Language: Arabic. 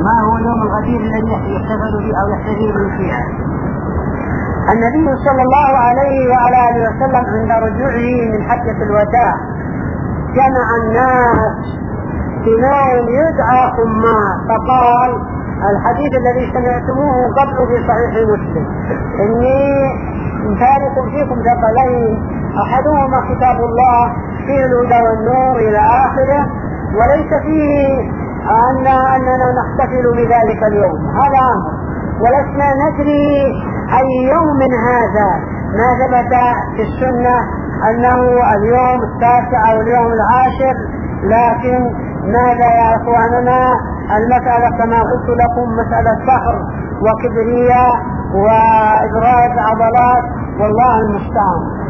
ما هو يوم الغدير الذي يحتفل به أو يحتفل به فيها؟ النبي صلى الله عليه وعلى آله وسلم عند رجوعه من حجة الوداع جمع الناس في نوم يدعى خماس، فقال الحديث الذي سمعتموه قبل في صحيح مسلم: إني تارك فيكم ثقلين أحدهما كتاب الله فيه الهدى والنور إلى آخره، وليس فيه أننا نحتفل بذلك اليوم، هذا أمر، ولسنا ندري أي يوم هذا، ما ثبت في السنة أنه اليوم 9 أو اليوم 10، لكن ماذا يا أخواننا؟ المسألة كما قلت لكم مسألة فخر وكبرياء وإبراز عضلات، والله المستعان.